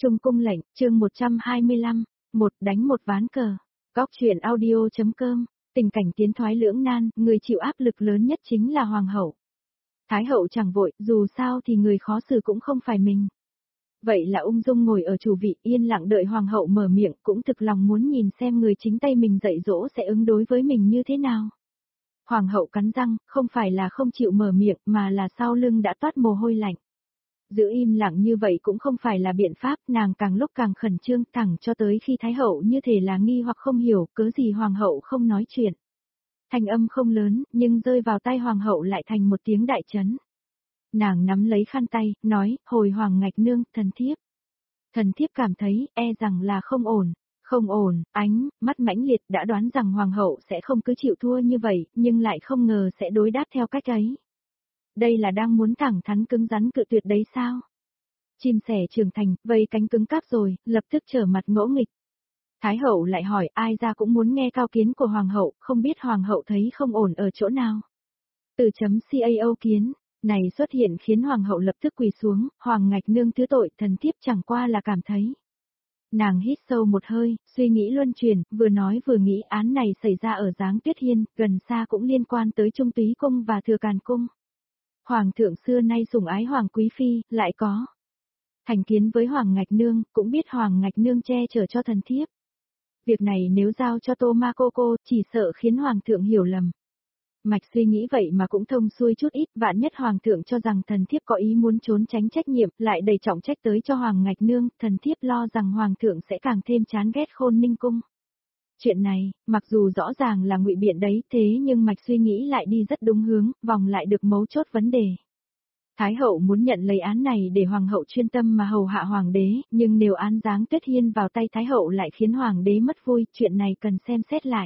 Trung cung lệnh, chương 125, một đánh một ván cờ. Góc truyện audio.com, tình cảnh tiến thoái lưỡng nan, người chịu áp lực lớn nhất chính là hoàng hậu. Thái hậu chẳng vội, dù sao thì người khó xử cũng không phải mình. Vậy là ung dung ngồi ở chủ vị yên lặng đợi hoàng hậu mở miệng, cũng thực lòng muốn nhìn xem người chính tay mình dạy dỗ sẽ ứng đối với mình như thế nào. Hoàng hậu cắn răng, không phải là không chịu mở miệng mà là sau lưng đã toát mồ hôi lạnh. Giữ im lặng như vậy cũng không phải là biện pháp, nàng càng lúc càng khẩn trương, thẳng cho tới khi Thái hậu như thể là nghi hoặc không hiểu, cớ gì hoàng hậu không nói chuyện. Thanh âm không lớn, nhưng rơi vào tai hoàng hậu lại thành một tiếng đại chấn. Nàng nắm lấy khăn tay, nói, hồi hoàng ngạch nương, thần thiếp. Thần thiếp cảm thấy, e rằng là không ổn. Không ổn, ánh, mắt mãnh liệt đã đoán rằng hoàng hậu sẽ không cứ chịu thua như vậy, nhưng lại không ngờ sẽ đối đáp theo cách ấy. Đây là đang muốn thẳng thắn cứng rắn cự tuyệt đấy sao? Chim sẻ trưởng thành, vây cánh cứng cáp rồi, lập tức trở mặt ngỗ nghịch. Thái hậu lại hỏi ai ra cũng muốn nghe cao kiến của hoàng hậu, không biết hoàng hậu thấy không ổn ở chỗ nào. Từ chấm CAO kiến, này xuất hiện khiến hoàng hậu lập tức quỳ xuống, hoàng ngạch nương thứ tội, thần thiếp chẳng qua là cảm thấy. Nàng hít sâu một hơi, suy nghĩ luân chuyển, vừa nói vừa nghĩ án này xảy ra ở Giáng Tuyết Hiên, gần xa cũng liên quan tới Trung Túy Cung và Thừa Càn Cung. Hoàng thượng xưa nay sủng ái hoàng quý phi, lại có thành kiến với hoàng ngạch nương, cũng biết hoàng ngạch nương che chở cho thần thiếp. Việc này nếu giao cho Tô Ma cô, chỉ sợ khiến hoàng thượng hiểu lầm. Mạch suy nghĩ vậy mà cũng thông xuôi chút ít, vạn nhất hoàng thượng cho rằng thần thiếp có ý muốn trốn tránh trách nhiệm, lại đầy trọng trách tới cho hoàng ngạch nương, thần thiếp lo rằng hoàng thượng sẽ càng thêm chán ghét Khôn Ninh cung. Chuyện này, mặc dù rõ ràng là ngụy biện đấy, thế nhưng mạch suy nghĩ lại đi rất đúng hướng, vòng lại được mấu chốt vấn đề. Thái hậu muốn nhận lấy án này để hoàng hậu chuyên tâm mà hầu hạ hoàng đế, nhưng nếu án Giáng Tuyết Hiên vào tay thái hậu lại khiến hoàng đế mất vui, chuyện này cần xem xét lại.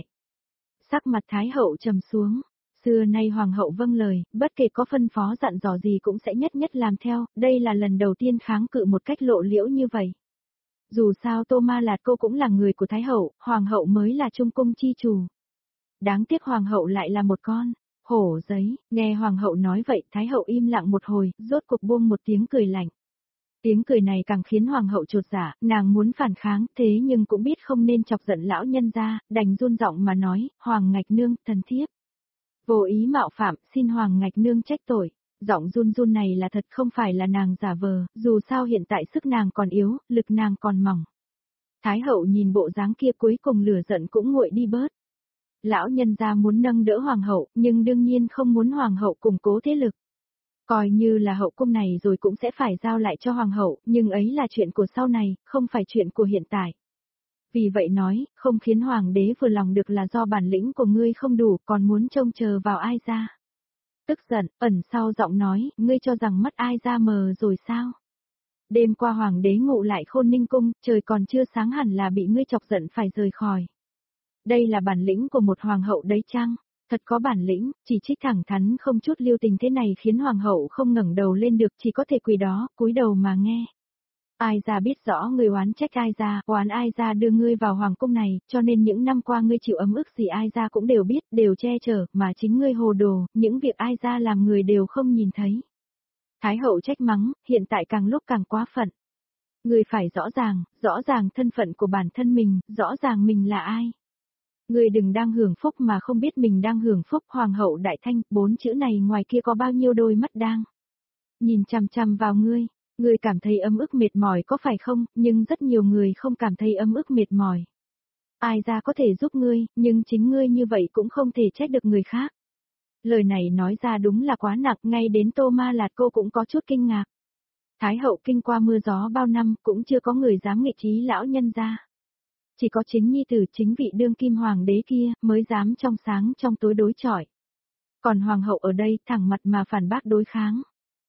Sắc mặt thái hậu trầm xuống, xưa nay hoàng hậu vâng lời, bất kể có phân phó dặn dò gì cũng sẽ nhất nhất làm theo, đây là lần đầu tiên kháng cự một cách lộ liễu như vậy. Dù sao Tô Ma Lạt cô cũng là người của thái hậu, hoàng hậu mới là trung cung chi chủ. Đáng tiếc hoàng hậu lại là một con hổ giấy, nghe hoàng hậu nói vậy, thái hậu im lặng một hồi, rốt cuộc buông một tiếng cười lạnh. Tiếng cười này càng khiến hoàng hậu chột dạ, nàng muốn phản kháng, thế nhưng cũng biết không nên chọc giận lão nhân gia, đành run giọng mà nói, hoàng ngạch nương, thần thiếp. Vô ý mạo phạm, xin hoàng ngạch nương trách tội. Giọng run run này là thật, không phải là nàng giả vờ, dù sao hiện tại sức nàng còn yếu, lực nàng còn mỏng. Thái hậu nhìn bộ dáng kia cuối cùng lửa giận cũng nguội đi bớt. Lão nhân gia muốn nâng đỡ hoàng hậu, nhưng đương nhiên không muốn hoàng hậu củng cố thế lực. Coi như là hậu cung này rồi cũng sẽ phải giao lại cho hoàng hậu, nhưng ấy là chuyện của sau này, không phải chuyện của hiện tại. Vì vậy nói, không khiến hoàng đế vừa lòng được là do bản lĩnh của ngươi không đủ, còn muốn trông chờ vào ai ra. Tức giận, ẩn sau giọng nói, ngươi cho rằng mắt ai ra mờ rồi sao? Đêm qua hoàng đế ngủ lại Khôn Ninh cung, trời còn chưa sáng hẳn là bị ngươi chọc giận phải rời khỏi. Đây là bản lĩnh của một hoàng hậu đấy chăng? Thật có bản lĩnh, chỉ trích thẳng thắn không chút lưu tình thế này khiến hoàng hậu không ngẩng đầu lên được, chỉ có thể quỳ đó, cúi đầu mà nghe. Ai ra biết rõ ngươi oán trách ai ra, oán ai ra đưa ngươi vào hoàng cung này, cho nên những năm qua ngươi chịu ấm ức gì ai ra cũng đều biết, đều che chở, mà chính ngươi hồ đồ, những việc ai ra làm người đều không nhìn thấy. Thái hậu trách mắng, hiện tại càng lúc càng quá phận. Ngươi phải rõ ràng thân phận của bản thân mình, rõ ràng mình là ai. Ngươi đừng đang hưởng phúc mà không biết mình đang hưởng phúc, hoàng hậu đại thanh, 4 chữ này ngoài kia có bao nhiêu đôi mắt đang nhìn chằm chằm vào ngươi. Ngươi cảm thấy ấm ức mệt mỏi có phải không, nhưng rất nhiều người không cảm thấy ấm ức mệt mỏi. Ai ra có thể giúp ngươi, nhưng chính ngươi như vậy cũng không thể trách được người khác. Lời này nói ra đúng là quá nặng, ngay đến Tô Ma Lạt cô cũng có chút kinh ngạc. Thái hậu kinh qua mưa gió bao năm, cũng chưa có người dám nghịch trí lão nhân ra. Chỉ có chính nhi tử, chính vị đương kim hoàng đế kia, mới dám trong sáng trong tối đối chọi. Còn hoàng hậu ở đây, thẳng mặt mà phản bác đối kháng.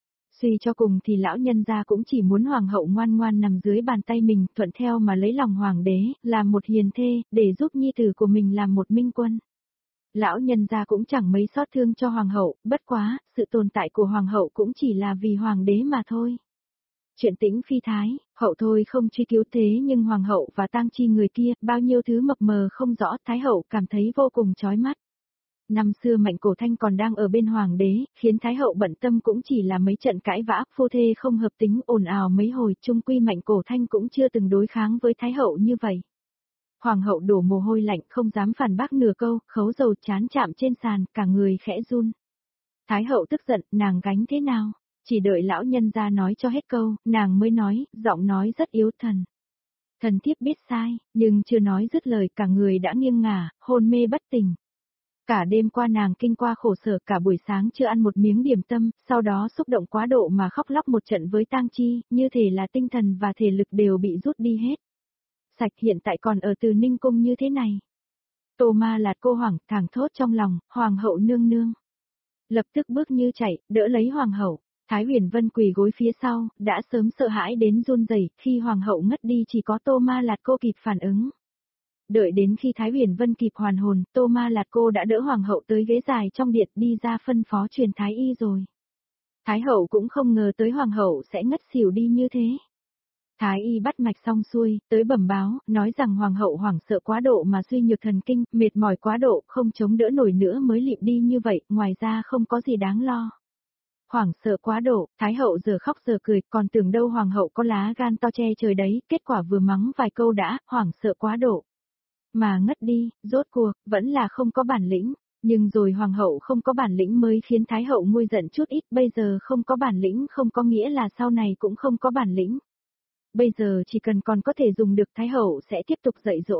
Suy cho cùng thì lão nhân gia cũng chỉ muốn hoàng hậu ngoan ngoan nằm dưới bàn tay mình, thuận theo mà lấy lòng hoàng đế, làm một hiền thê, để giúp nhi tử của mình làm một minh quân. Lão nhân gia cũng chẳng mấy xót thương cho hoàng hậu, bất quá, sự tồn tại của hoàng hậu cũng chỉ là vì hoàng đế mà thôi. Chuyện Tĩnh Phi Thái, hậu thôi không truy cứu thế nhưng hoàng hậu và tang chi người kia, bao nhiêu thứ mập mờ không rõ, thái hậu cảm thấy vô cùng chói mắt. Năm xưa Mạnh Cổ Thanh còn đang ở bên hoàng đế, khiến Thái hậu bận tâm cũng chỉ là mấy trận cãi vã, phu thê không hợp tính ồn ào mấy hồi, chung quy Mạnh Cổ Thanh cũng chưa từng đối kháng với Thái hậu như vậy. Hoàng hậu đổ mồ hôi lạnh không dám phản bác nửa câu, khấu dầu chán chạm trên sàn, cả người khẽ run. Thái hậu tức giận, nàng gánh thế nào? Chỉ đợi lão nhân ra nói cho hết câu, nàng mới nói, giọng nói rất yếu thần. Thần thiếp biết sai, nhưng chưa nói dứt lời cả người đã nghiêng ngả, hôn mê bất tỉnh. Cả đêm qua nàng kinh qua khổ sở, cả buổi sáng chưa ăn một miếng điểm tâm, sau đó xúc động quá độ mà khóc lóc một trận với tang chi, như thể là tinh thần và thể lực đều bị rút đi hết. Sạch hiện tại còn ở Từ Ninh Cung như thế này. Tô Ma Lạt cô hoảng thảng thốt trong lòng, hoàng hậu nương nương. Lập tức bước như chạy, đỡ lấy hoàng hậu. Thái Huyền Vân quỳ gối phía sau, đã sớm sợ hãi đến run rẩy, khi hoàng hậu ngất đi chỉ có Tô Ma Lạt cô kịp phản ứng. Đợi đến khi Thái Huyền Vân kịp hoàn hồn, Tô Ma Lạt cô đã đỡ hoàng hậu tới ghế dài trong điện đi ra phân phó truyền thái y rồi. Thái hậu cũng không ngờ tới hoàng hậu sẽ ngất xỉu đi như thế. Thái y bắt mạch xong xuôi, tới bẩm báo, nói rằng hoàng hậu hoảng sợ quá độ mà suy nhược thần kinh, mệt mỏi quá độ, không chống đỡ nổi nữa mới lịm đi như vậy, ngoài ra không có gì đáng lo. Hoảng sợ quá độ, Thái hậu giờ khóc giờ cười, còn tưởng đâu hoàng hậu có lá gan to che trời đấy, kết quả vừa mắng vài câu đã, hoảng sợ quá độ. Mà ngất đi, rốt cuộc, vẫn là không có bản lĩnh, nhưng rồi hoàng hậu không có bản lĩnh mới khiến Thái hậu nguôi giận chút ít, bây giờ không có bản lĩnh không có nghĩa là sau này cũng không có bản lĩnh. Bây giờ chỉ cần còn có thể dùng được Thái hậu sẽ tiếp tục dạy dỗ.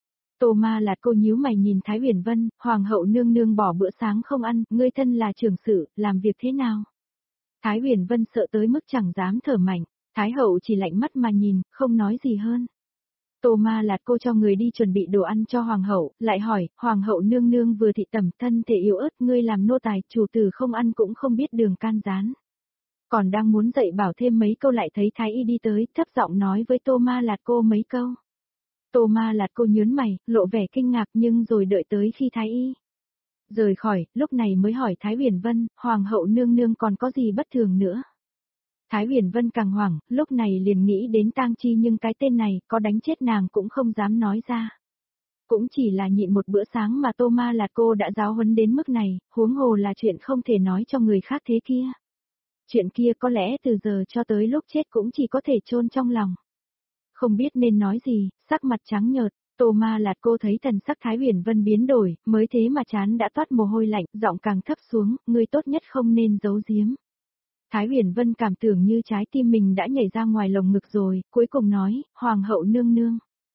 Tô Ma Lạt cô nhíu mày nhìn Thái Huyền Vân, hoàng hậu nương nương bỏ bữa sáng không ăn, ngươi thân là trưởng sự, làm việc thế nào? Thái Huyền Vân sợ tới mức chẳng dám thở mạnh, Thái hậu chỉ lạnh mắt mà nhìn, không nói gì hơn. Tô Ma Lạt cô cho người đi chuẩn bị đồ ăn cho hoàng hậu, lại hỏi, hoàng hậu nương nương vừa thị tẩm thân thể yếu ớt, ngươi làm nô tài, chủ tử không ăn cũng không biết đường can gián. Còn đang muốn dạy bảo thêm mấy câu lại thấy Thái y đi tới, thấp giọng nói với Tô Ma Lạt cô mấy câu. Tô Ma Lạt cô nhớn mày, lộ vẻ kinh ngạc nhưng rồi đợi tới khi Thái y rời khỏi, lúc này mới hỏi Thái Huyền Vân, hoàng hậu nương nương còn có gì bất thường nữa. Thái Huyền Vân càng hoảng, lúc này liền nghĩ đến tang chi nhưng cái tên này, có đánh chết nàng cũng không dám nói ra. Cũng chỉ là nhịn một bữa sáng mà Tô Ma Lạt cô đã giáo huấn đến mức này, huống hồ là chuyện không thể nói cho người khác thế kia. Chuyện kia có lẽ từ giờ cho tới lúc chết cũng chỉ có thể chôn trong lòng. Không biết nên nói gì, sắc mặt trắng nhợt, Tô Ma Lạt cô thấy thần sắc Thái Huyền Vân biến đổi, mới thế mà trán đã toát mồ hôi lạnh, giọng càng thấp xuống, ngươi tốt nhất không nên giấu giếm. Thái Huyền Vân cảm tưởng như trái tim mình đã nhảy ra ngoài lồng ngực rồi, cuối cùng nói, hoàng hậu nương nương.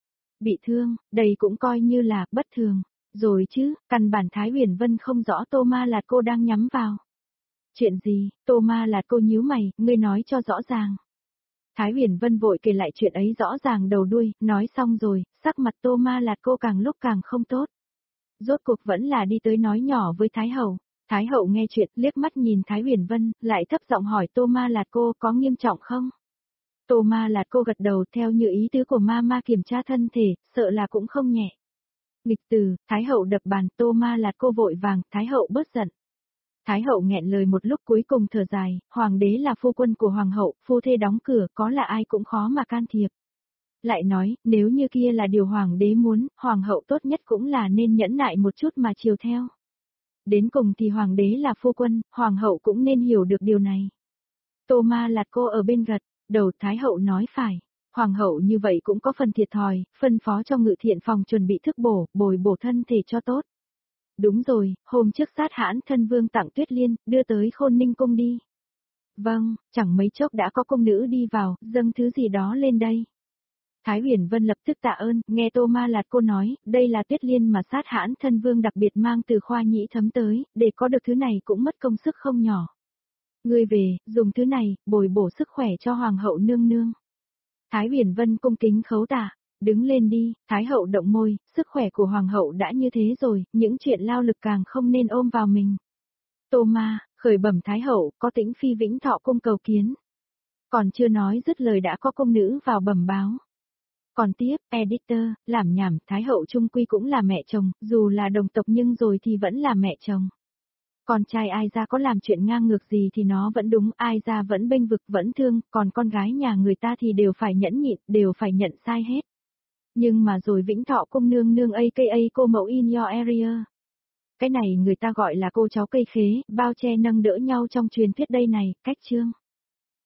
Bị thương, đây cũng coi như là bất thường, rồi chứ, căn bản Thái Huyền Vân không rõ Tô Ma Lạt cô đang nhắm vào. Chuyện gì, Tô Ma Lạt cô nhíu mày, ngươi nói cho rõ ràng. Thái Huyền Vân vội kể lại chuyện ấy rõ ràng đầu đuôi, nói xong rồi, sắc mặt Tô Ma Lạt cô càng lúc càng không tốt. Rốt cuộc vẫn là đi tới nói nhỏ với Thái Hậu. Thái Hậu nghe chuyện liếc mắt nhìn Thái Huyền Vân, lại thấp giọng hỏi Tô Ma Lạt cô có nghiêm trọng không? Tô Ma Lạt cô gật đầu theo như ý tứ của ma kiểm tra thân thể, sợ là cũng không nhẹ. Nghịch từ, Thái Hậu đập bàn, Tô Ma Lạt cô vội vàng, Thái Hậu bớt giận. Thái hậu nghẹn lời một lúc cuối cùng thở dài, hoàng đế là phu quân của hoàng hậu, phu thê đóng cửa, có là ai cũng khó mà can thiệp. Lại nói, nếu như kia là điều hoàng đế muốn, hoàng hậu tốt nhất cũng là nên nhẫn nại một chút mà chiều theo. Đến cùng thì hoàng đế là phu quân, hoàng hậu cũng nên hiểu được điều này. Tô Ma Lạt cô ở bên gật, đầu Thái hậu nói phải. Hoàng hậu như vậy cũng có phần thiệt thòi, phân phó cho ngự thiện phòng chuẩn bị thức bồi bổ thân thể cho tốt. Đúng rồi, hôm trước sát hãn thân vương tặng Tuyết Liên, đưa tới Khôn Ninh cung đi. Vâng, chẳng mấy chốc đã có công nữ đi vào, dâng thứ gì đó lên đây. Thái Huyền Vân lập tức tạ ơn, nghe Tô Ma Lạt cô nói, đây là Tuyết Liên mà sát hãn thân vương đặc biệt mang từ Khoa Nhĩ Thấm tới, để có được thứ này cũng mất công sức không nhỏ. Ngươi về, dùng thứ này, bồi bổ sức khỏe cho hoàng hậu nương nương. Thái Huyền Vân cung kính khấu tạ. Đứng lên đi, Thái hậu động môi, sức khỏe của hoàng hậu đã như thế rồi, những chuyện lao lực càng không nên ôm vào mình. Tô Ma, khởi bẩm Thái hậu, có Tĩnh phi Vĩnh Thọ cung cầu kiến. Còn chưa nói dứt lời đã có công nữ vào bẩm báo. Còn tiếp, editor, làm nhảm, Thái hậu chung quy cũng là mẹ chồng, dù là đồng tộc nhưng rồi thì vẫn là mẹ chồng. Con trai ai ra có làm chuyện ngang ngược gì thì nó vẫn đúng, ai ra vẫn bênh vực vẫn thương, còn con gái nhà người ta thì đều phải nhẫn nhịn, đều phải nhận sai hết. Nhưng mà rồi Vĩnh Thọ cung nương nương aka cô mẫu in your area. Cái này người ta gọi là cô cháu cây khế, bao che nâng đỡ nhau trong truyền thuyết đây này, cách chương.